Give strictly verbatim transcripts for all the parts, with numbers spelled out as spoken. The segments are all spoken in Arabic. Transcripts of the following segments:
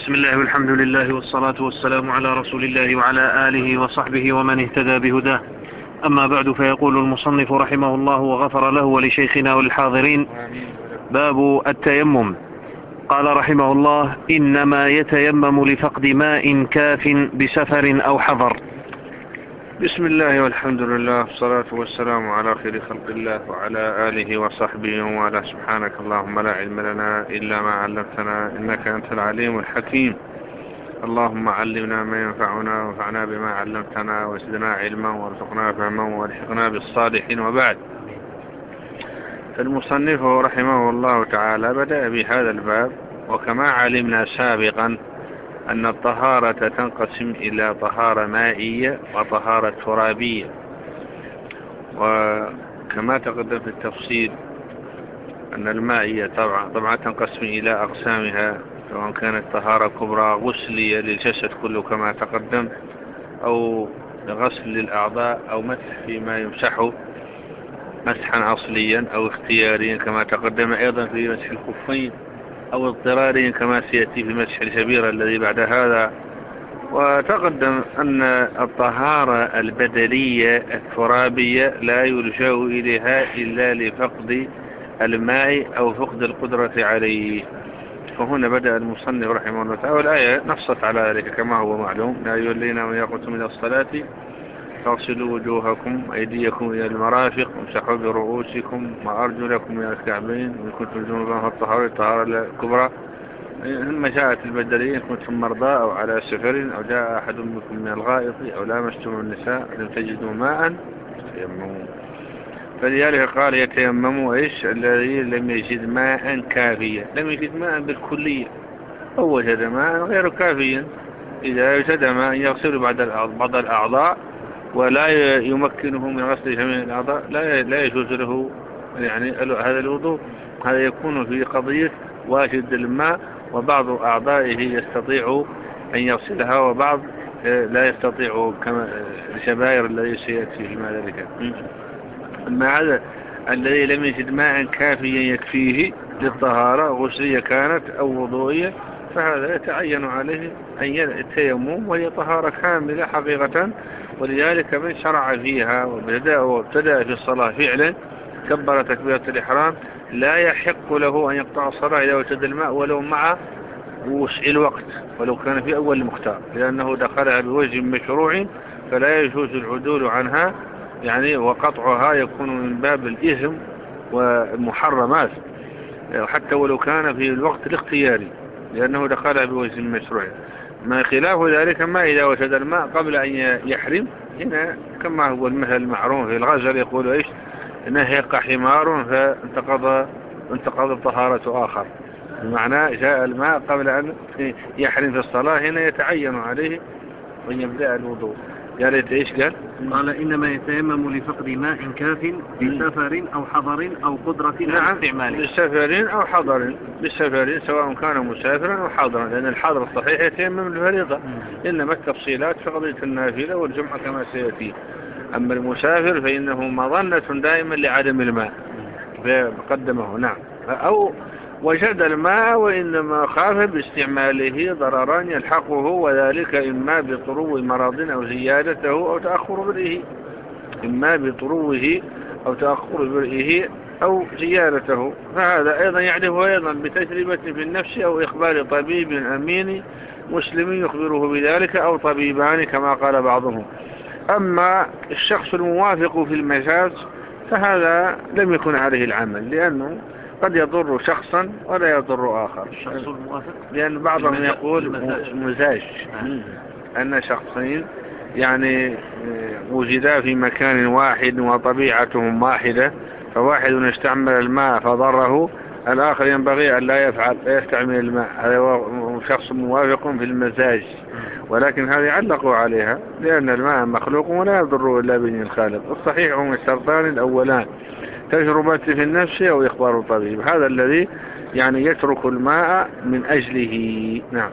بسم الله والحمد لله والصلاة والسلام على رسول الله وعلى آله وصحبه ومن اهتدى بهداه. أما بعد، فيقول المصنف رحمه الله وغفر له ولشيخنا وللحاضرين: باب التيمم. قال رحمه الله: إنما يتيمم لفقد ماء كاف بسفر أو حضر. بسم الله والحمد لله والصلاة والسلام على خير خلق الله وعلى آله وصحبه وعلى سبحانك اللهم لا علم لنا إلا ما علمتنا إنك أنت العليم الحكيم. اللهم علمنا ما ينفعنا وانفعنا بما علمتنا وزدنا علما وارزقنا فهما والحقنا بالصالحين. وبعد، فالمصنف رحمه الله تعالى بدأ بهذا الباب. وكما علمنا سابقا أن الطهارة تنقسم إلى طهارة مائية وطهارة ترابية، وكما تقدم في التفصيل أن المائية طبعا, طبعا تنقسم إلى أقسامها، سواء كانت طهارة كبرى غسلية للجسد كله كما تقدم، أو غسل للأعضاء، أو مسح فيما يمسحه مسحا أصليا أو اختياريا كما تقدم أيضا في مسح الخفين، أو اضطراريا كما سيأتي في مسح الجبيرة الذي بعد هذا. وتقدم أن الطهارة البدنية الترابية لا يلجأ إليها إلا لفقد الماء أو فقد القدرة عليه. فهنا بدأ المصنف رحمه الله تعالى، والآية نصت على ذلك كما هو معلوم: يا أيها الذين آمنوا إذا قمتم إلى الصلاة فاغسلوا وجوهكم وأيديكم إلى المرافق وامسحوا برؤوسكم وأرجلكم إلى الكعبين وإن كنتم جنبا فالطهارة الطهارة الكبرى. ثم جاءت البدلية: إن كنتم مرضى أو على سفر أو جاء أحد منكم من الغائط أو لامستم النساء لم تجدوا ماء فتيمموا. فلذلك قال: يتيمموا إيش؟ الذي لم يجد ماء كافيا. لم يجد ماء بالكلية، أو وجد ماء غير كافيا. إذا وجد ماء يغسل بعض الأعضاء ولا يمكنه من غسل جميع الأعضاء، لا لا يجوز له يعني هذا الوضوء. هذا يكون في قضية واجد الماء، وبعض أعضائه يستطيع أن يغسلها وبعض لا يستطيع، كما الجبائر الذي سيأتي فيما ذلك. أما هذا الذي لم يجد ماء كافيا يكفيه للطهارة غسلية كانت أو وضوئية، فهذا يتعين عليه أن يتيمم، وهي طهارة كاملة حقيقة. ولذلك من شرع فيها وابتدأ في الصلاة فعلا كبر تكبيرة الإحرام لا يحق له أن يقطع الصلاة إذا وجد الماء ولو مع وسع الوقت، ولو كان في أول المختار، لأنه دخلها بوجه مشروع فلا يجوز العدول عنها، يعني وقطعها يكون من باب الإثم والمحرمات حتى ولو كان في الوقت الاختياري، لأنه دخلها بوجه مشروع. ما خلاف ذلك ما إذا وجد الماء قبل أن يحرم. هنا كما هو المثل المعروف في الغزل يقول إيش؟ نهق حمار فانتقض انتقض طهارة آخر، بمعنى جاء الماء قبل أن يحرم في الصلاة، هنا يتعين عليه أن يبدأ الوضوء. قال إيش؟ قال قال: إنما يتيمم لفقد ماء كاف بسفر أو حضر أو قدرة على استعماله. بسفر أو حضر، بسفر سواء كان مسافرا أو حاضرا، لأن الحاضر الصحيح يتيمم الفريضة، إنما التفصيلات في قضية النافلة والجمعة كما سيأتي. أما المسافر فإنه مظنة دائما لعدم الماء فقدمه. نعم. أو وجد الماء وإنما خاف باستعماله ضرران يلحقه، وذلك إما بطرو مرض أو زيادته أو تأخر برئه، إما بطروه أو تأخر برئه أو زيادته. فهذا أيضا يعرف أيضا بتجربة في النفس أو إخبار طبيب أمين مسلم يخبره بذلك، أو طبيبان كما قال بعضهم. أما الشخص الموافق في المجاز فهذا لم يكن عليه العمل، لأنه قد يضر شخصا ولا يضر آخر. الشخص الموافق، لأن بعضهم يقول مزاج، أن شخصين يعني وجدا في مكان واحد وطبيعتهم واحدة، فواحد استعمل الماء فضره، الآخر ينبغي أن لا يفعل لا يستعمل الماء. هذا هو شخص موافق في المزاج، ولكن هذه علقوا عليها لأن الماء مخلوق ولا يضر إلا بإذن الخالق. الصحيح هم الشرطان الأولان: تجربة في النفس أو إخبار الطبيب. هذا الذي يعني يترك الماء من أجله. نعم.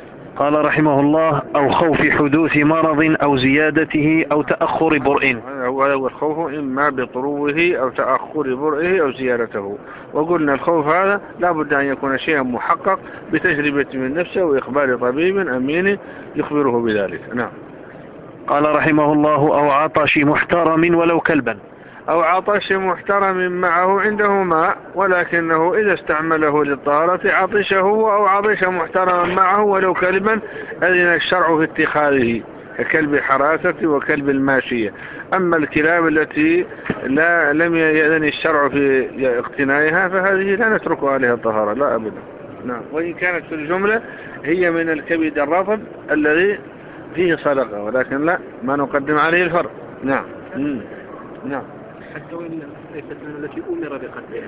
قال رحمه الله: أو خوف حدوث مرض أو زيادته أو تأخر برء. هذا وهذا هو الخوف إما بطروه أو تأخر برئه أو زيارته. وقلنا الخوف هذا لا بد أن يكون شيئا محقق بتجربة من نفسه وإخبار طبيب أمين يخبره بذلك. نعم. قال رحمه الله: أو عطش محترم ولو كلبا. أو عطش محترم معه عنده ماء ولكنه إذا استعمله للطهارة عطشه، أو عطش محترما معه ولو كلبا أذن الشرع في اتخاذه ككلب حراسة وكلب الماشية. أما الكلاب التي لا لم يأذن الشرع في اقتنائها فهذه لا نتركها لها الطهارة لا أبدا. نعم. وإن كانت في الجملة هي من الكبد الرطب الذي فيه صدقة، ولكن لا ما نقدم عليه الفرق. نعم. مم. نعم. حتى وإن ليست من التي أمر بقتلها.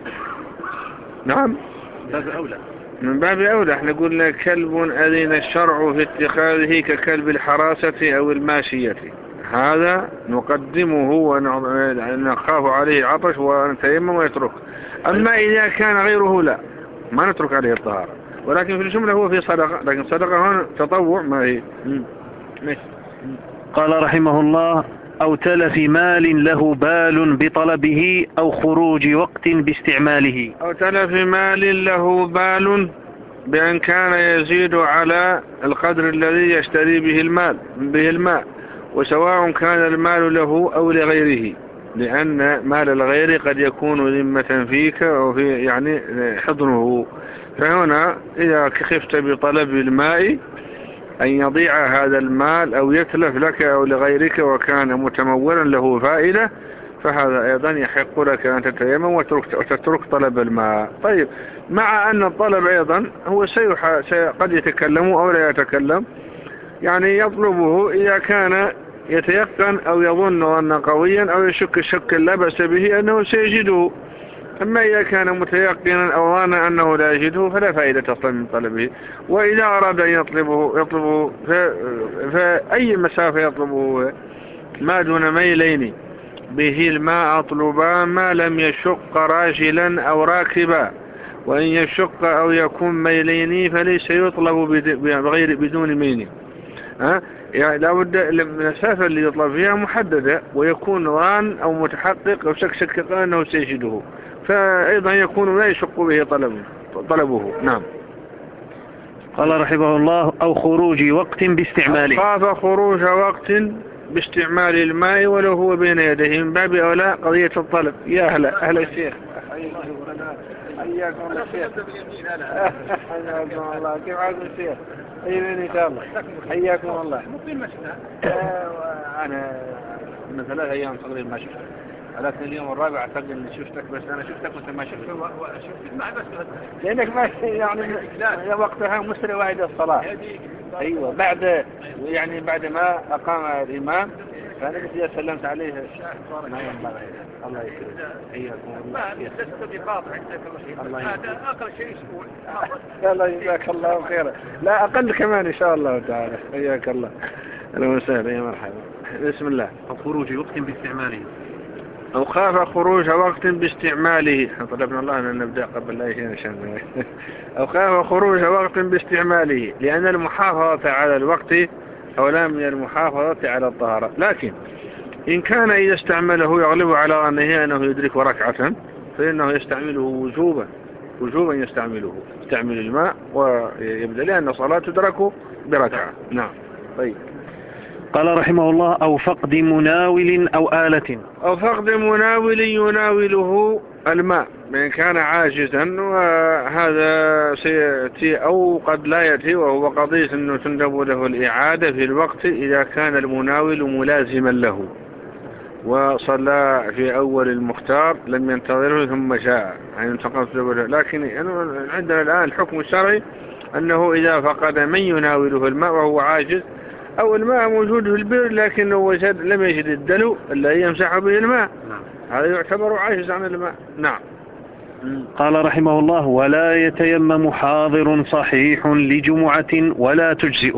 نعم. باب أولى. من باب أولى. احنا قلنا كلب أذن الشرع في اتخاذه ككلب الحراسة أو الماشية، هذا نقدمه ونخاف عليه العطش ونتيمم ويترك. أما إذا كان غيره لا ما نترك عليه الطهارة، ولكن في الجملة هو في صدقة، لكن صدقة هنا تطوع ما هي. ماشي. قال رحمه الله: أو تلف مال له بال بطلبه أو خروج وقت باستعماله. أو تلف مال له بال بأن كان يزيد على القدر الذي يشتري به المال به الماء، وسواء كان المال له أو لغيره، لأن مال الغير قد يكون ذمة فيك أو في يعني حضنه. فهنا إذا خفت بطلب الماء أن يضيع هذا المال أو يتلف لك أو لغيرك وكان متمولا له فائدة، فهذا أيضا يحق لك أن تتيمم وتترك طلب الماء. طيب، مع أن الطلب أيضا هو سيح... قد يتكلم أو لا يتكلم، يعني يطلبه إذا كان يتيقن أو يظن أن قويا أو يشك شك لا بأس به أنه سيجده. أما إذا كان متيقنا أو ظن أنه لا يجده فلا فائدة أصلا من طلبه. وإذا أراد أن يطلبه يطلبه فأي مسافة يطلبه ما دون ميلين به الماء أطلبا ما لم يشق راجلا أو راكبا، وإن يشق أو يكون ميلين فليس يطلب بغير بدون ميل. ها يعني لابد المسافة اللي يطلب فيها محددة، ويكون ظان أو متحقق أو شك شك أنه سيجده، فأيضا يكون لا يشق به طلبه, طلبه. نعم. قال رحمه الله: أو خروج وقت باستعماله. خاف خروج وقت باستعمال الماء ولو هو بين يديه، من باب أولى قضية الطلب. يا هلا أهلا الشيخ، حياكم الله الشيخ. حياكم الله. كيف حالكم الشيخ؟ طيبين إن شاء الله. حياكم الله. أنا من ثلاث أيام تقريبا ما شفتك، ولكن اليوم الرابع أعتقد أني شفتك، بس أنا شفتك وأنت ما شفتك. شفتك مع بس لأنك ما يعني وقتها مسرع واحد الصلاة. أيوة بعد يعني بعد ما أقام الإمام فأنا قلت سلمت عليه ما ينبغي. الله يسلمك. حياكم الله. لست بقاطع عندك هذا أقل شيء أسبوع. الله يجزاك الله خيرا. لا أقل كمان إن شاء الله تعالى. حياك الله. أهلا وسهلا. يا مرحبا. بسم الله. أو خروج وقت باستعماله. أو خاف خروج وقت باستعماله. طلبنا الله أن نبدأ قبل لا شيء عشان. أو خاف خروج وقت باستعماله، لأن المحافظة على الوقت أولى من المحافظة على الطهارة. لكن إن كان إذا استعمله يغلب على ظنه أنه يدرك ركعة فإنه يستعمله وجوبا وجوبا يستعمله يستعمل الماء ويبدأ، لأن الصلاة تدرك بركعة. نعم. طيب. قال رحمه الله: أو فقد مناول أو آلة. أو فقد مناول يناوله الماء من كان عاجزا، وهذا سيأتي أو قد لا يأتي، وهو قضية أنه تندب له الإعادة في الوقت إذا كان المناول ملازما له وصلى في أول المختار لم ينتظره ثم جاء يعني انتقلت له. لكن عندنا الآن الحكم الشرعي أنه إذا فقد من يناوله الماء وهو عاجز، أو الماء موجود في البئر لكنه وجد لم يجد الدلو الذي يمسح به الماء، هذا يعتبر عاجز عن الماء. نعم. قال رحمه الله: ولا يتيمم حاضر صحيح لجمعة ولا تجزئ.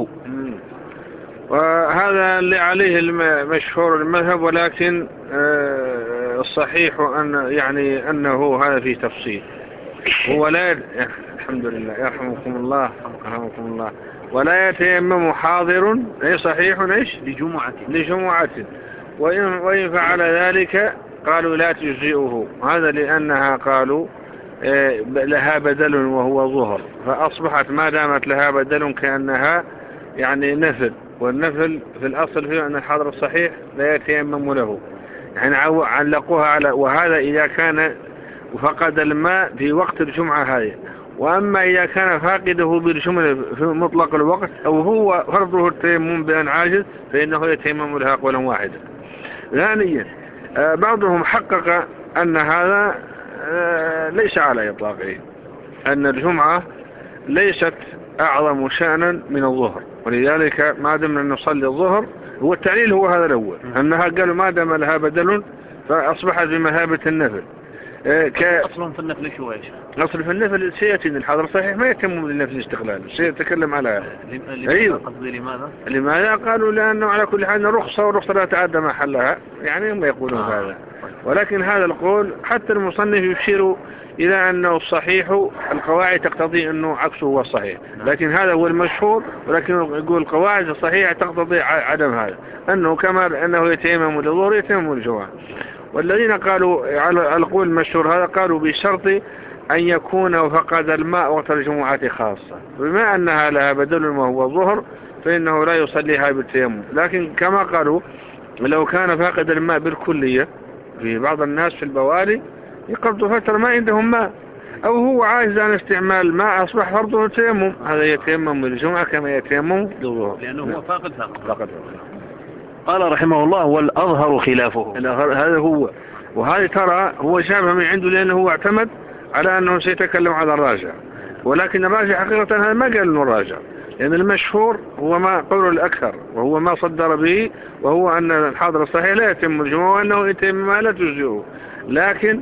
وهذا اللي عليه المشهور المذهب، ولكن الصحيح أن يعني أنه هذا فيه تفصيل. هو لا يد... الحمد لله يرحمكم الله يرحمكم الله. ولا يتيمم حاضر أي صحيح ايش لجمعة لجمعة وإن, وإن فعل ذلك قالوا لا تجزئه، هذا لأنها قالوا لها بدل وهو ظهر، فأصبحت ما دامت لها بدل كأنها يعني نفل، والنفل في الأصل فيه أن الحاضر الصحيح لا يتيمم له، يعني علقوها على، وهذا إذا كان فقد الماء في وقت الجمعة هذه. وأما إذا كان فاقده بالجملة في مطلق الوقت أو هو فرضه التيمم بأن عاجز فإنه يتيمم لها قولا واحدا. ثانيا بعضهم حقق أن هذا ليس على إطلاقه، أن الجمعة ليست أعظم شأنا من الظهر، ولذلك ما دمنا نصلي الظهر، هو التعليل هو هذا الأول، أنها قالوا ما دام لها بدل فأصبحت بمثابة النفل. ك... أصل في النفل شو إيش؟ أصل في النفل سيأتي الحاضر صحيح ما يتم للنفل استقلال، سيتكلم على لماذا؟ أيوه. قصدي لماذا؟ لماذا؟ قالوا لأنه على كل حال رخصة، والرخصة لا تعدى محلها، يعني هم يقولون آه. هذا. ولكن هذا القول حتى المصنف يشير إلى أنه الصحيح، القواعد تقتضي أنه عكسه هو الصحيح، لكن هذا هو المشهور، ولكن يقول القواعد الصحيحة تقتضي عدم هذا، أنه كما أنه يتيمم للظهر يتيمم للجمعة. والذين قالوا على القول المشهور هذا قالوا بشرط أن يكون فقد الماء وقت الجمعة خاصة، بما أنها لها بدل وهو الظهر فإنه لا يصليها بالتيمم. لكن كما قالوا لو كان فاقد الماء بالكلية، في بعض الناس في البواري يقضوا فترة ما عندهم ماء، أو هو عاجز عن استعمال الماء أصبح فرضه التيمم، هذا يتيمم للجمعة كما يتيمم للظهر، لأنه هو فاقد فاقد, فاقد. قال رحمه الله والأظهر خلافه، هذا هو. وهذه ترى هو شابه من عنده، لأنه هو اعتمد على أنه سيتكلم على الراجع، ولكن الراجع حقيقة هذا ما قال أنه راجع، لأن المشهور هو ما قول الأكثر وهو ما صدر به، وهو أن الحاضر الصحيح لا يتم الجمعة وأنه يتم ما لا تجزئه. لكن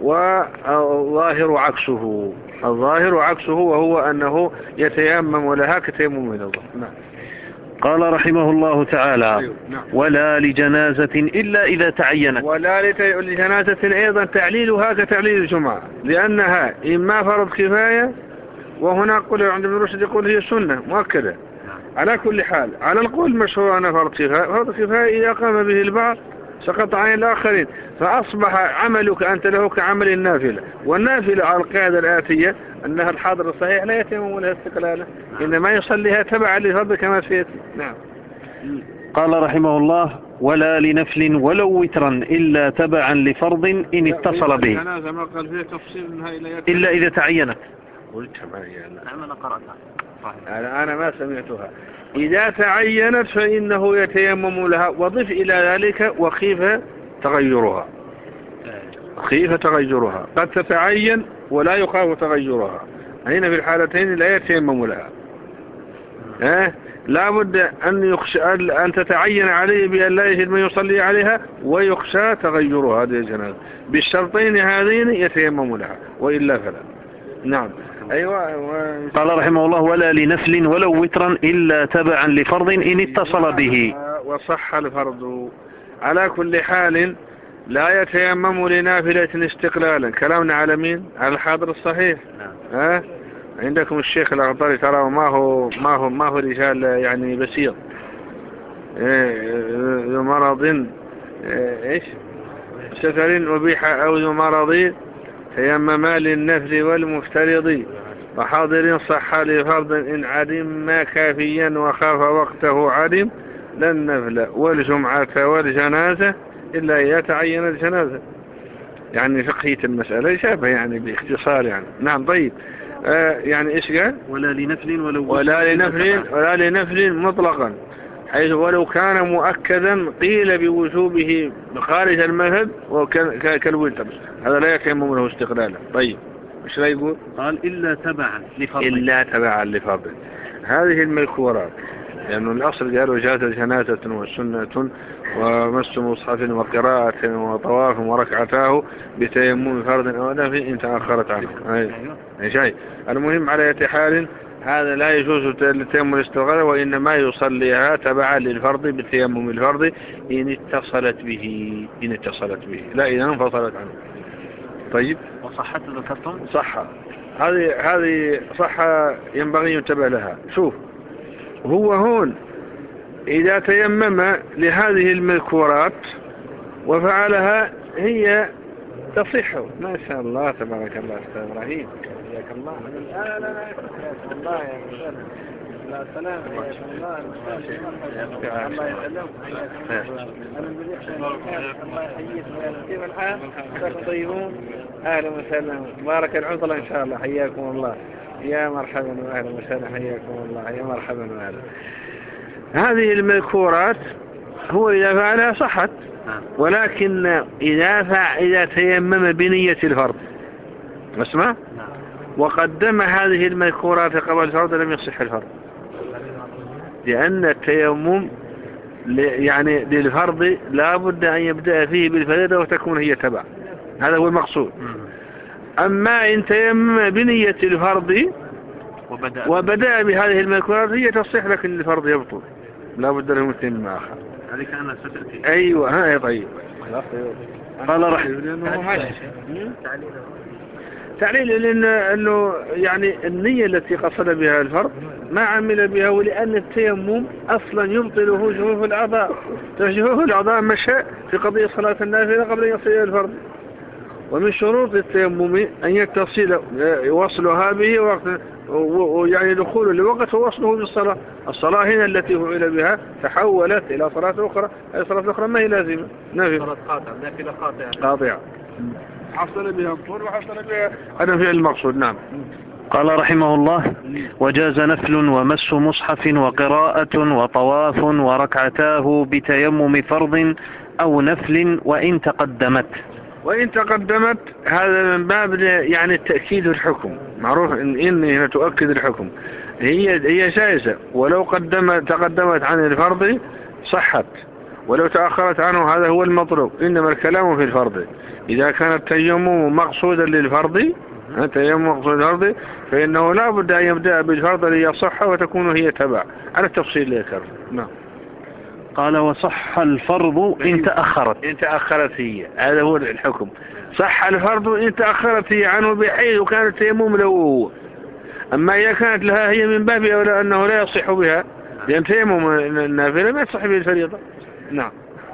والظاهر عكسه، الظاهر عكسه وهو أنه يتيمم لها كتيمم من الظهر. نعم. قال رحمه الله تعالى ولا لجنازة إلا إذا تعينت، ولا لجنازة أيضا تعليلها كتعليل الجمعة، لأنها إما فرض كفاية، وهنا قول عند ابن رشد يقول هي سنة مؤكدة. على كل حال على القول المشهور أنا فرض كفاية، فرض كفاية إذا قام به البعض سقط عن الآخرين، فأصبح عملك أنت له كعمل النافلة، والنافلة على القاعدة الآتية أنها الحاضر الصحيح لا يتيمم لها استقلالا، إنما يصليها تبعا للفرض كما سيأتي. نعم. قال رحمه الله ولا لنفل ولو وترا إلا تبعا لفرض إن اتصل به، إلا إذا تعينت. قلت معي نعم أنا قرأتها. أنا أنا ما سمعتها. إذا تعينت فإنه يتيمم لها، وضف إلى ذلك وخيف تغيرها، خيف تغيرها، قد تتعين ولا يخاف تغيرها، هنا في الحالتين لا يتيمم لها. ها لا بد أن يخشى أن تتعين عليه بأن لا يجد من يصلي عليها، ويخشى تغيرها هذه الجنازة، بالشرطين هذين يتيمم لها، وإلا فلا. نعم. أيوة. و... قال رحمه الله ولا لنفل ولو وترا إلا تبعا لفرض إن اتصل به. وصح الفرض. على كل حال لا يتيمم لنافلة استقلالا، كلامنا على مين؟ على الحاضر الصحيح. ها عندكم الشيخ الأخضري ترى ما هو ما هو ما هو رجال يعني بسيط، ذو مرض ايش سفر أبيح أو ذو مرض تيمما للنفل والمفترض، وحاضر صح لفرض إن عدم ما كافيا وخاف وقته عدم لن نفل والجمعة والجنازة إلا إذا تعين الجنازة. يعني فقهية المسألة شابه يعني باختصار يعني. نعم. طيب آه يعني إيش قال؟ ولا لنفل ولو ولا لنفل ولا لنفل مطلقا، حيث ولو كان مؤكدا قيل بوجوبه خارج المذهب كالوتر، هذا لا يتيمم له استقلالا. طيب ايش لا يقول؟ قال إلا تبعا لفرض، إلا تبعا لفرض. هذه المذكورات لأنه يعني الأصل قالوا جاءت جنازة وسنة ومس مصحف وقراءة وطواف وركعتاه بتيمم فرض أو نفل إن تأخرت عنه. أي شيء. المهم على أي حال هذا لا يجوز التيمم الاستغلال، وإنما يصليها تبعا للفرض بالتيمم الفرض إن اتصلت به، إن اتصلت به لا إذا انفصلت عنه. طيب وصحت ذكرتم؟ صح. هذه هذه صحة ينبغي ينتبه لها. شوف هو هون إذا تيمم لهذه المذكورات وفعلها هي تصح. ما شاء الله تبارك الله أستاذ إبراهيم، حياك الله. لا لا لا حياك الله يا أستاذ. لا سلام، حياك الله. الله يسلمك، حياك الله. أنا بدي أحسن الله يحييك. كيف الحال؟ كيف طيبون؟ أهلا وسهلا، بارك العطلة إن شاء الله. حياكم الله، يا مرحبا وأهلا وسهلا، حياكم الله، يا مرحبا وأهلا. هذه المذكورات هو إذا فعلها صحت، ولكن إذا فعل إذا تيمم بنية الفرض اسمع وقدم هذه المذكورات قبل الفرض لم يصح الفرض، لأن التيمم يعني للفرض لا بد أن يبدأ فيه بالفريضة وتكون هي تبع، هذا هو المقصود. أما إن تيمم بنية الفرض وبدأ, وبدأ بهذه المذكورات هي تصح، لكن الفرض يبطل، لا بد له مثل ما آخر. هذه كانت ستأتي. أيوة ها طيب. قال رحمه تعليل لأن أنه يعني النية التي قصد بها الفرض ما عمل بها، ولأن التيمم أصلا يبطله جفوف الأعضاء، جفوف الأعضاء مشاء في قضية صلاة النافلة قبل أن يصل إلى الفرض. ومن شروط التيمم أن يتصل وصلها به وقت، ويعني دخول لوقت ووصله بالصلاة. الصلاة هنا التي فعل بها تحولت إلى صلاة أخرى، أي صلاة أخرى ما هي لازمة، نافلة صلاة قاطعة، نافلة قاطعة قاطعة حصل بها الطول وحصل بها هذا فعل المقصود. نعم. قال رحمه الله: وجاز نفل ومس مصحف وقراءة وطواف وركعتاه بتيمم فرض أو نفل وإن تقدمت. وإن تقدمت هذا من باب يعني التأكيد الحكم، معروف إن إنها تؤكد الحكم، هي هي جائزة، ولو قدمت تقدمت عن الفرض صحت، ولو تأخرت عنه هذا هو المطلوب. إنما الكلام في الفرض، إذا كان التيمم مقصودا للفرض، التيمم مقصود للفرض، فإنه لا بد أن يبدأ بالفرض ليصح وتكون هي تبع، على التفصيل ذكر. نعم. قال: وصح الفرض إن تأخرت. إن تأخرت هي، هذا هو الحكم. صح الفرض إن تأخرت هي عنه بحيث كان التيمم له هو. أما إذا كانت لها هي من باب أولى أنه لا يصح بها، لأن تيمم النافلة ما يصح به الفريضة. نعم.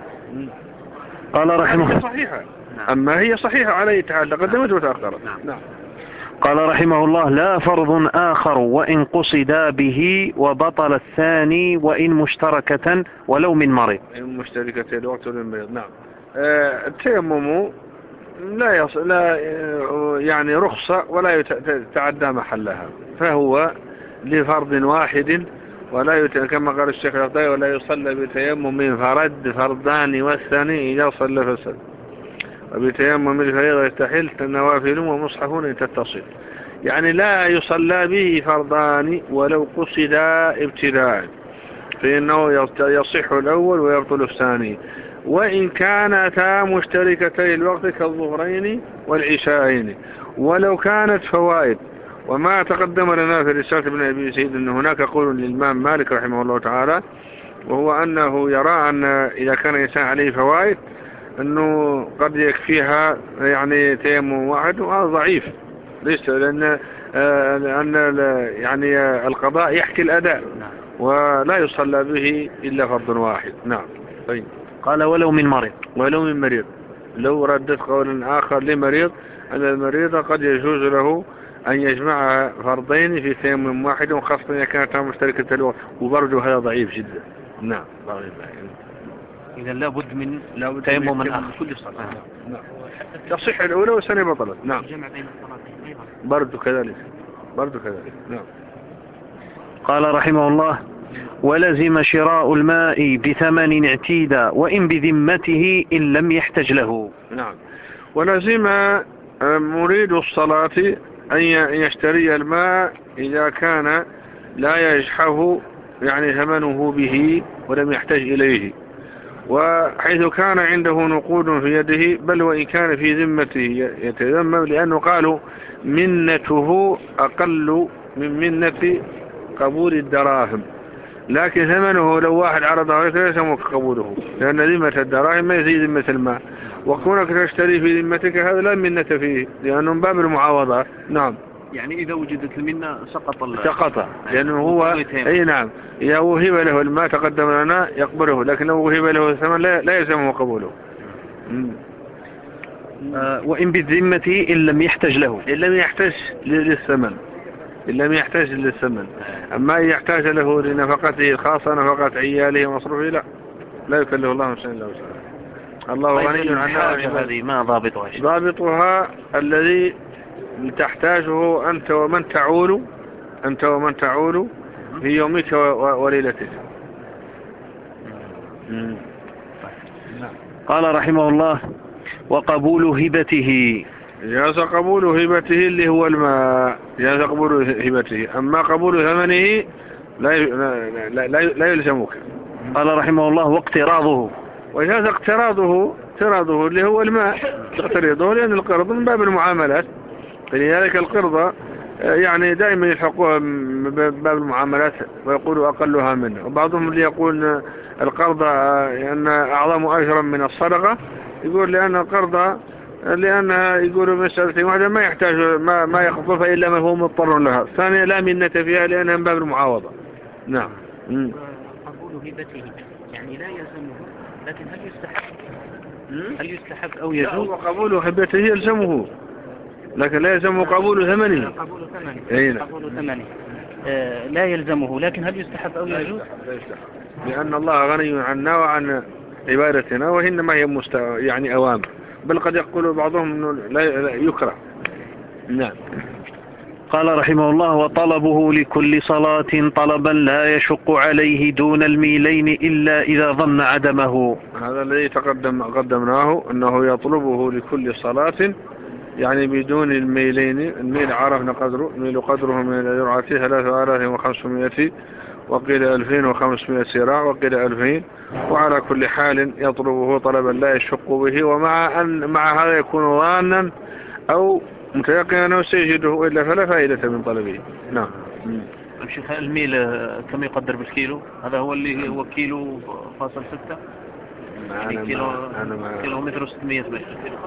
قال رحمه الله: صحيحة، أما هي صحيحة عليه تعالى، تقدمت وتأخرت. نعم. نعم. قال رحمه الله: لا فرض آخر وإن قصدا به وبطل الثاني وإن مشتركة ولو من مرض. إن مشتركة الوقت من مرض. نعم. آه التيمم لا يص... لا يعني رخصة ولا يتعدى محلها، فهو لفرض واحد، ولا يت... كما قال الشيخ الأخضري: ولا يصلى بتيمم فرد فرضان والثاني إذا صلى فسد، وبتيمم الفريضة يستحل النوافل ومصحفون تتصل. يعني لا يصلى به فرضان ولو قصدا ابتداء، فإنه يصح الأول ويبطل الثاني، وإن كانتا مشتركتي الوقت كالظهرين والعشاءين، ولو كانت فوائد. وما تقدم لنا في رسالة ابن أبي سيد أن هناك قول للإمام مالك رحمه الله تعالى، وهو أنه يرى أن إذا كان إنسان عليه فوائد أنه قد يكفيها يعني تيمم واحد، وهذا ضعيف ليس، لأن لأن يعني القضاء يحكي الأداء ولا يصلى به إلا فرض واحد. نعم. طيب. قال: ولو من مريض. ولو من مريض، لو ردت قول آخر لمريض أن المريض قد يجوز له أن يجمع فرضين في تيمم واحد، وخاصة إذا كانت مشتركة الوقت، وبرضه هذا ضعيف جدا. نعم. ضعيف. إذا لابد من تيمم من آخر كل صلاة. نعم. تصح الأولى والثانية بطلت. نعم. الجمع بين الصلاتين أيضا برضه كذلك، برضه كذلك. نعم. قال رحمه الله: ولزم شراء الماء بثمن اعتيدا وإن بذمته إن لم يحتج له. نعم. ولزم مريد الصلاة أن يشتري الماء إذا كان لا يجحه يعني ثمنه به ولم يحتج إليه، وحيث كان عنده نقود في يده، بل وإن كان في ذمته يتذمم، لأنه قالوا منته أقل من منة قبول الدراهم، لكن ثمنه لو واحد عرضه عليك لا يسموك قبوله، لأن ذمة الدراهم ما يزيد ذمة الماء، وكونك تشتري في ذمتك هذا لا منة فيه، لأنه من باب المعاوضات. نعم. يعني إذا وجدت المنة سقط سقط، لأنه هو أي نعم إذا وهب له الماء تقدم لنا يقبله، لكن لو وهب له الثمن لا, لا يلزمه قبوله. آه وإن بالذمة إن لم يحتج له، إن لم يحتج للثمن، إن لم يحتج للثمن. أما إن يحتاج له لنفقته الخاصة، نفقة عياله ومصروفه، لا لا يكلف الله نفسا إلا وسعها. الله غني عنها. هذه ما ضابطها؟ ضابطها الذي تحتاجه أنت ومن تعول، أنت ومن تعول في يومك وليلتك. قال رحمه الله: وقبول هبته، جاز قبول هبته اللي هو الماء، جاز قبول هبته. أما قبول ثمنه لا لا لا, لا يلزمك. قال رحمه الله: واقتراضه، وجاز اقتراضه، اقتراضه اللي هو الماء، تقترضه لأن القرض من باب المعاملات، فلذلك القرض يعني دائما يلحقوها من باب المعاملات ويقولوا أقلها منه. وبعضهم اللي يقول القرض أن أعظم أجرا من الصدقة، يقول لأن القرض لأنها يقولوا مسألة واحدة ما يحتاج ما ما يقضفها إلا ما هو مضطر لها. الثانية لا منة فيها لأنها من باب المعاوضة. نعم. قبول هبته يعني لا يلزمه، لكن هل يستحب؟ هل يستحب أو يجوز؟ قبول هبته يلزمه، لكن لا يلزمه قبول ثمنه. قبول ثمنه قبول ثمنه آه لا يلزمه، لكن هل يستحب أو يجوز؟ لا يستحب، لأن الله غني عنا وعن عبادتنا، وإنما هي مست... يعني أوامر، بل قد يقول بعضهم أنه لا يكره. نعم. قال رحمه الله: وطلبه لكل صلاة طلبا لا يشق عليه دون الميلين إلا إذا ظن عدمه. هذا الذي تقدم قدمناه أنه يطلبه لكل صلاة، يعني بدون الميلين. الميل عرفنا قدره، الميل قدره من الجرعة ثلاثة آلاف وخمسمائة، وقيل ألفين وخمسمائة سراع، وقيل ألفين. وعلى كل حال يطلبه طلبا لا يشق به، ومع أن مع هذا يكون ظانا أو متيقنا أنه سيجده، إلا فلا فائدة من طلبه. نعم. الشيخ، الميل كم يقدر بالكيلو؟ هذا هو اللي هو كيلو فاصل ستة، يعني كيلو كيلو متر وستمائة متر.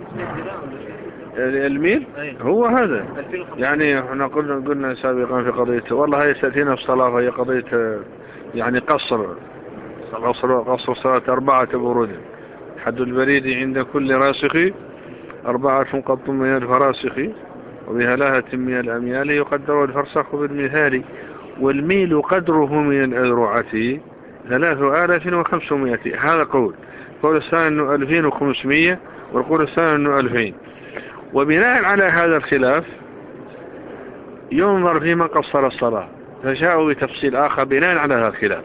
الميل هو هذا، يعني احنا قلنا قلنا سابقا في قضية، والله هي سأتينا في الصلاة، وهي قضية يعني قصر قصر قصر صلاة أربعة برود. حد البريد عند كل راسخ أربعة قط من الفراسخ، وبهلاهة من الأميال يقدر الفرسخ بالمثال. والميل قدره من الأذرعة ثلاثة آلاف وخمسمائة. هذا قول. قول الثاني أنه ألفين وخمسمائة، والقول الثاني أنه ألفين. وبناء على هذا الخلاف ينظر في من قصر الصلاة، فجاءوا بتفصيل آخر بناء على هذا الخلاف.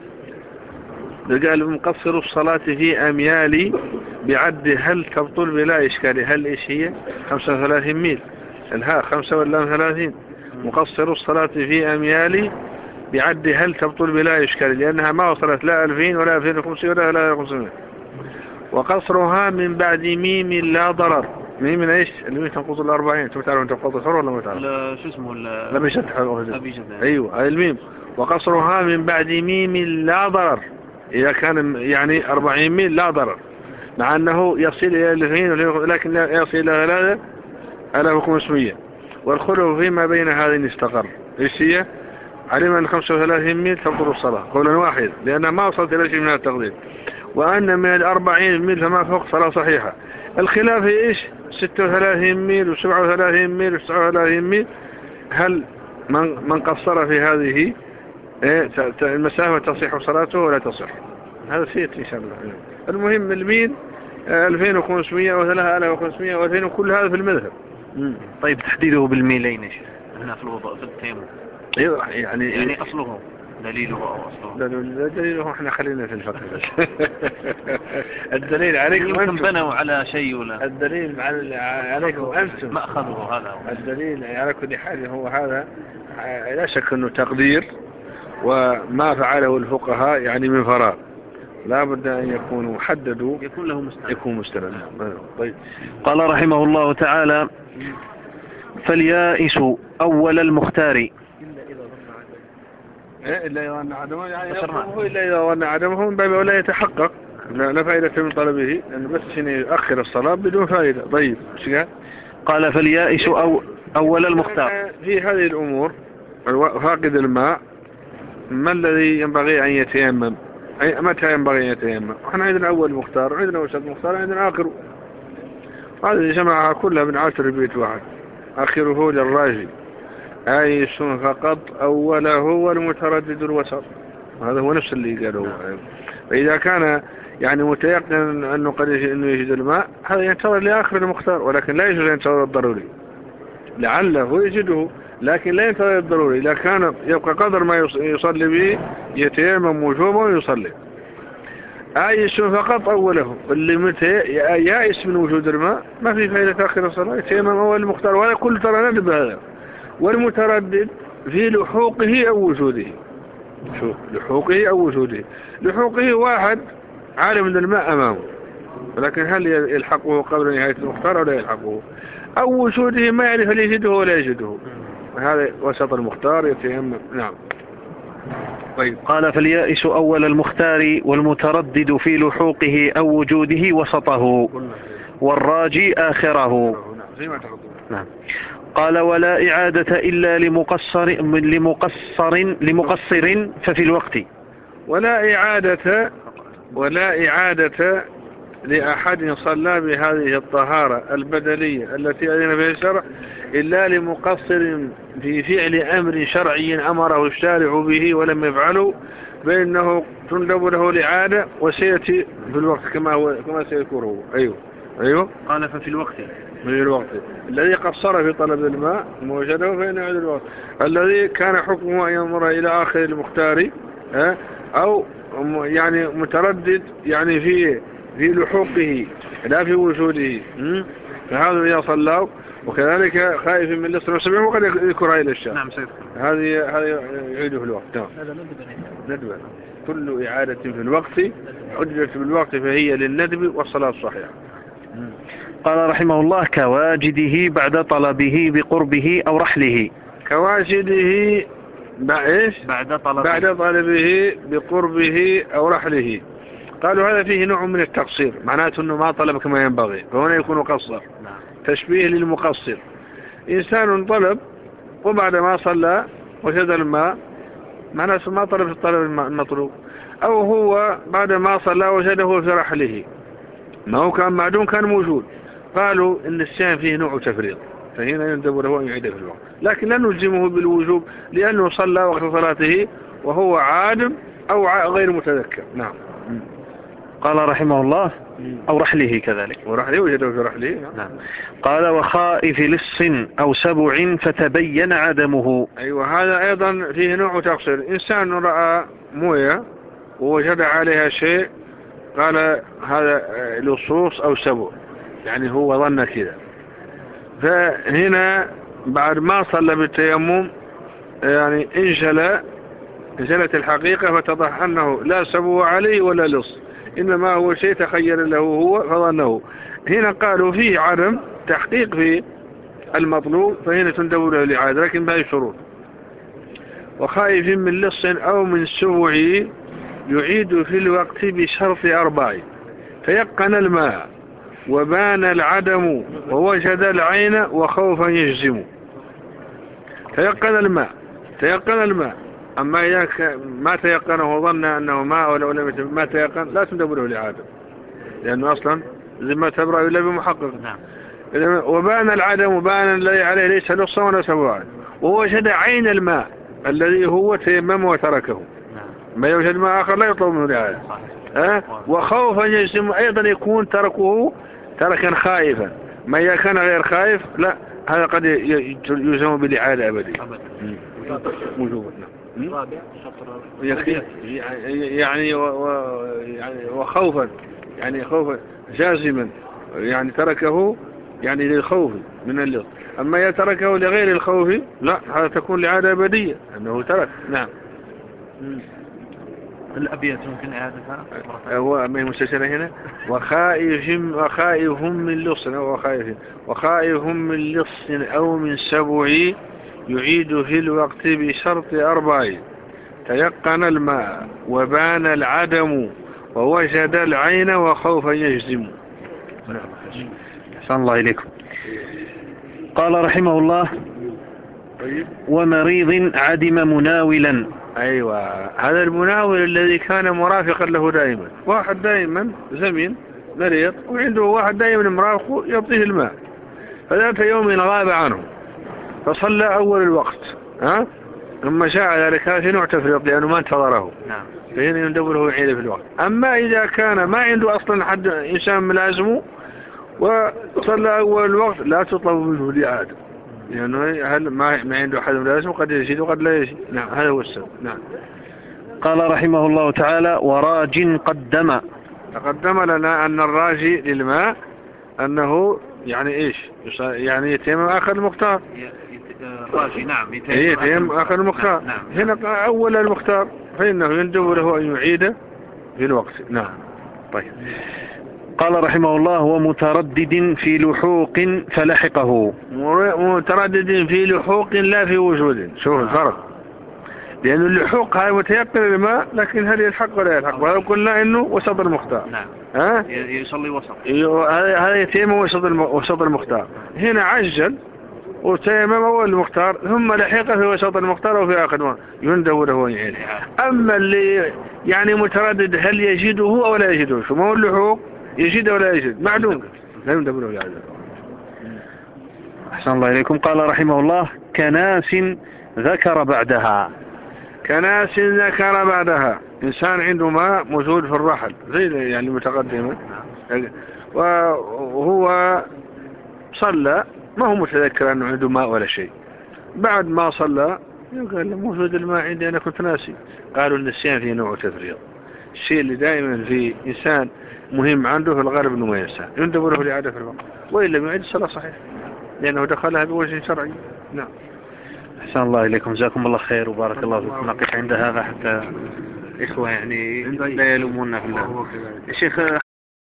قال: مقصر الصلاة في أميال بعد هل تبطل بلا إشكال. هل إيش هي؟ خمسة وثلاثين ميل، الها خمسة ولا ثلاثين. مقصر الصلاة في أميال بعد هل تبطل بلا إشكال، لأنها ما وصلت لا ألفين ولا ألفين وخمسمائة ولا ألفين وخمسمائة. وقصرها من بعد ميم لا ضرر. ميم من إيش؟ اللي تنقض الأربعين. أنتم تعرفون تنقض الحر ولا ما تعرف؟ لا شو اسمه؟ لا بيشد حلو. أيوة الميم. وقصرها من بعد ميم لا ضرر، إذا كان يعني أربعين ميل لا ضرر، مع أنه يصل إلى ألفين، لكن يصل إلى ثلاثة آلاف وخمسمائة. والخلف فيما بين هذين استقر. إيش هي؟ علم أن خمسة وثلاثين ميل تبطل الصلاة قولا واحد، لأنها ما وصلت إلى شيء من التقدير، وأن من الأربعين ميل فما فوق صلاة صحيحة. الخلاف إيش؟ ستة وثلاثين ميل وسبعة وثلاثين ميل وتسعة وثلاثين ميل. هل من, من قصر في هذه المسافة تصح صلاته ولا تصح؟ هذا سيأتي إن شاء الله. المهم الميل ألفين وخمسمائة وثلاثة آلاف وخمسمائة وألفين، وكل هذا في المذهب. طيب تحديده بالميلين إيش هنا في الوضوء في التيمم؟ يعني يعني أصله دليله أو أصله؟ دليله احنا خلينا في الفقه بس. الدليل عليكم أنتم. بنوا على شيء ولا؟ الدليل عليكم أنتم. ما أخذه هذا. الدليل على كل حال هو هذا، لا شك أنه تقدير، وما فعله الفقهاء يعني من فراغ، لا بد أن يكونوا حددوا، يكون له مستند. يكون مستند. طيب. قال رحمه الله تعالى: فليائس أول المختار إلا إذا ظن عدمه، يعني إلا إذا ظن عدمه من باب ولا يتحقق، لا فائدة من طلبه، لأنه بس يأخر الصلاة بدون فائدة. طيب. قال: فليائس أو أول المختار. في هذه الأمور فاقد الماء، ما الذي ينبغي أن يتيمم؟ أي متى ينبغي أن يتيمم؟ احنا عندنا أول مختار، عندنا وسط مختار، عندنا آخر. هذه جماعة كلها من عشر بيت واحد. آخره للراجي آيس فقط، أوله والمتردد الوسط. هذا هو نفس اللي قالوا. فإذا كان يعني متيقن أنه قد إنه يجد الماء، هذا ينتظر لآخر المختار، ولكن لا يجوز ينتظر الضروري. لعله يجده لكن لا ينتظر الضروري. إذا كان يبقى قدر ما يصلي به يتيمم وجوبه ويصلي. آيس فقط أوله، اللي متى يائس من وجود الماء ما في فائدة تأخير الصلاة، يتيمم أول المختار. ولا كل ترى ندب هذا. والمتردد في لحوقه أو وجوده. شوف، لحوقه أو وجوده. لحوقه واحد عالم من الماء أمامه، ولكن هل يلحقه قبل نهاية المختار أو لا يلحقه؟ أو وجوده ما يعرف هل يجده ولا يجده. هذا وسط المختار يتيمم. نعم. طيب، قال فاليائس أول المختار، والمتردد في لحوقه أو وجوده وسطه، والراجي آخره. نعم. قال ولا إعادة إلا لمقصر لمقصر لمقصر ففي الوقت. ولا إعادة ولا إعادة لأحد صلى بهذه الطهارة البدلية التي أذن بها الشرع إلا لمقصر في فعل أمر شرعي أمره الشارع به ولم يفعله، فإنه تندب له الإعادة وسيأتي في الوقت كما هو كما سيذكره هو. أيوه أيوه قال ففي الوقت. في الوقت الذي قصر في طلب الماء موجده فإنه يعيد الوقت. الذي كان حكمه أن يمر إلى آخر المختار أو يعني متردد يعني في في لحوقه لا في وجوده، فهذا إذا صلاه. وكذلك خائف من لصر وسبعه وقد يذكرها إلى الشام. نعم سيد. هذه هذه يعيده في الوقت. هذا ندبة. كل إعادة في الوقت حجة بالوقت فهي للندب والصلاة الصحيحة. قال رحمه الله كواجده بعد طلبه بقربه أو رحله. كواجده بعد طلبه بعد طلبه بقربه أو رحله. قالوا هذا فيه نوع من التقصير، معناته أنه ما طلب كما ينبغي، فهنا يكون قصر. تشبيه للمقصر. إنسان طلب وبعد ما صلى وجد الماء، معناته ما طلب الطلب المطلوب. أو هو بعد ما صلى وجده في رحله، ما هو كان معدوم كان موجود. قالوا إن الشام فيه نوع تفريط، فهنا يندب له أن يعيد في الوقت، لكن لا نلزمه بالوجوب لأنه صلى وقت صلاته وهو عادم أو غير متذكر. نعم. قال رحمه الله أو رحله كذلك. ورحله وجده في رحله. نعم. قال وخائف لص أو سبع فتبين عدمه. أيوة، هذا أيضا فيه نوع تقصير. إنسان رأى موية ووجد عليها شيء، قال هذا لصوص أو سبع، يعني هو ظن كذا. فهنا بعد ما صلى بالتيمم يعني انجل انجلت الحقيقة، فتضح أنه لا سبو عليه ولا لص، إنما هو شيء تخيل له هو فظنه. هنا قالوا فيه عدم تحقيق في المطلوب، فهنا تندب له الإعادة لكن بهذه الشروط. وخائف من لص أو من سبع يعيد في الوقت بشرط أربع: تيقن الماء وبان العدم ووجد العين وخوفا يجزم. تيقن الماء تيقن الماء أما إذا ما تيقنه وظن أنه ماء ولا لم ما تيقن لا تندب له الإعادة، لأنه أصلا ما تبرأ إلا بمحقق. نعم. وبان العدم وبان الذي عليه ليس لصا ولا سبوعا، ووجد عين الماء الذي هو تيمم وتركه. نعم. ما يوجد ماء آخر لا يطلب منه الإعادة. أه؟ وخوفا يجزم أيضا يكون تركه تركا خائفا. ما إذا كان غير خائف لا، هذا قد يلزم بالإعادة أبدا وجوبا. يعني و... يعني وخوفا يعني خوفا جازما، يعني تركه يعني للخوف من اللص. أما إذا تركه لغير الخوف لا، هذا تكون لعادة أبدية أنه ترك. نعم. الأبيات ممكن إعادتها. هو ما هي مستشرة هنا. وخائف وخائف من لص وخائف وخائف من لص أو من سبع يعيد في الوقت بشرط أربع: تيقن الماء وبان العدم ووجد العين وخوفا يجزم. أحسن الله إليكم. قال رحمه الله ومريض عدم مناولا أيوة، هذا المناول الذي كان مرافقا له دائما، واحد دائما زمين مريض وعنده واحد دائما مرافقه يعطيه الماء، فذات يوم غاب عنه فصلى أول الوقت، ها ثم شاء ذلك في نوع تفريط لأنه ما انتظره، نعم، فهنا يندبره ويعيده في الوقت. أما إذا كان ما عنده أصلا حد إنسان ملازمه وصلى أول الوقت لا تطلب منه الإعادة، لأنه هل ما ما عنده أحد ملازمه، قد يزيد وقد لا يزيد. نعم، هذا هو السبب. نعم. قال رحمه الله تعالى: وراج قدم. تقدم لنا أن الراجي للماء أنه يعني إيش؟ يعني يتيمم آخر المختار. الراجي نعم يتيمم آخر المختار. نعم. هنا أول المختار فإنه يندب له أن يعيده في الوقت. نعم. طيب. قال رحمه الله: ومتردد في لحوق فلحقه. متردد في لحوق لا في وجود. شوف الفرق، لأن اللحوق هذا متيقن الماء، لكن هل يلحق ولا يلحق؟ وهذا قلنا إنه وسط المختار. نعم. ها؟ يصلي وسط. هذا يتيمم وسط المختار. هنا عجل وتيمم أول المختار ثم لحق في وسط المختار وفي آخر يندب له أن يعيد. أما اللي يعني متردد هل يجده أو لا يجده، شو ما هو اللحوق يجد ولا يجد، معدوم، لا يندب له يعيد. أحسن الله إليكم. قال رحمه الله: كناس ذكر بعدها. كناس ذكر بعدها، إنسان عنده ماء موجود في الرحل زي يعني متقدما، وهو صلى ما هو متذكر أنه عنده ماء ولا شيء، بعد ما صلى قال له موجود الماء عندي أنا كنت ناسي. قالوا النسيان فيه نوع تفريط، الشيء اللي دائما في إنسان مهم عنده في الغالب أنه ما ينسى، يندب له الإعادة في الوقت، وإن لم يعد الصلاة صحيح لأنه دخلها بوجه شرعي. نعم. أحسن الله إليكم، جزاكم الله خير وبارك الله فيكم. نقف عند هذا حتى إخوة يعني لا يلومونا في الله. الشيخ